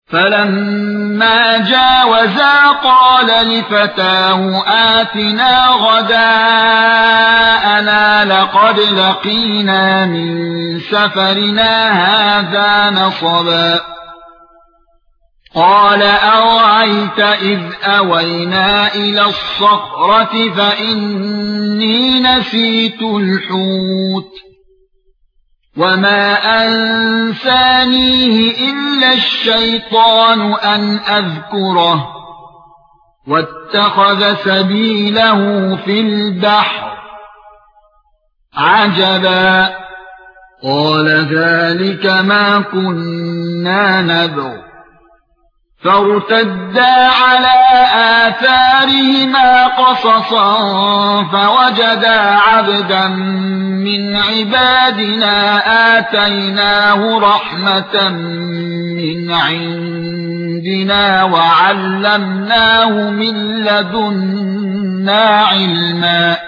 فَلَمَّا جَاوَزَا قَالَ لِفَتَاهُ آتِنَا غَدَاءَنَا لَقَدْ لَقِينَا مِنْ سَفَرِنَا هَذَا نَصَبًا قَالَ أَرَأَيْتَ إِذْ أَوَيْنَا إِلَى الصَّخْرَةِ فَإِنِّي نَسِيتُ الْحُوتَ وَمَا أَنسَانِيهِ إِلَّا الشَّيْطَانُ أَنْ أَذْكُرَهُ وَاتَّخَذَ سَبِيلَهُ فِي الْبَحْرِ عَجَبًا قَالَ ذَلِكَ مَا كُنَّا نَبْغِ فَارْتَدَّا عَلَى آثَارِهِمَا قَصَصًا فَوَجَدَا عَبْدًا مِنْ عِبَادِنَا آتَيْنَاهُ رَحْمَةً مِنْ عِنْدِنَا وَعَلَّمْنَاهُ مِنْ لَدُنَّا عِلْمًا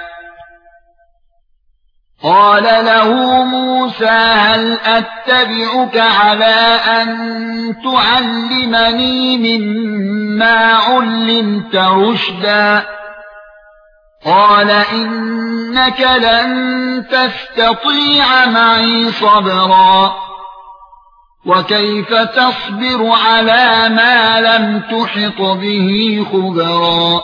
قَالَ له موسى هل أتبعك على أن تعلمني مما علمت رشدا قال إنك لن تستطيع معي صبرا وكيف تصبر على ما لم تحط به خبرا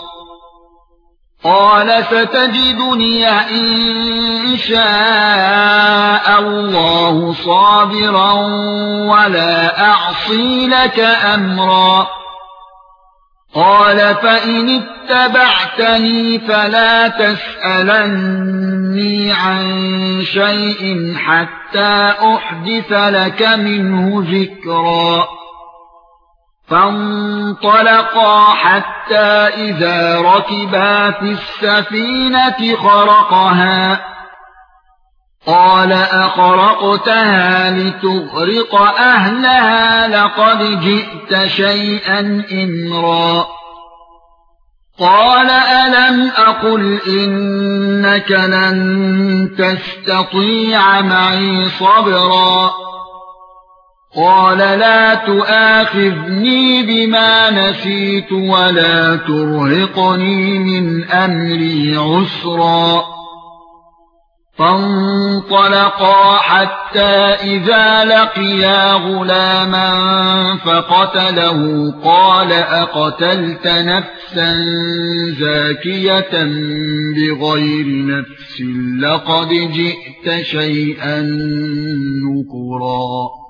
قال ستجدني إن شاء الله صابرا ولا أعصي لك أمرا قال فإن اتبعتني فلا تسألني عن شيء حتى أحدث لك منه ذكرا فانطلقا حتى إذا ركبا في السفينة خرقها قال أخرقتها لتغرق أهلها لقد جئت شيئا إمرا قال ألم أقل إنك لن تستطيع معي صبرا قال لا تؤاخذني بما نسيت ولا ترهقني من أمري عسرا فانطلقا حتى إذا لقيا غلاما فقتله قال أقتلت نفسا زاكية بغير نفس لقد جئت شيئا نكرا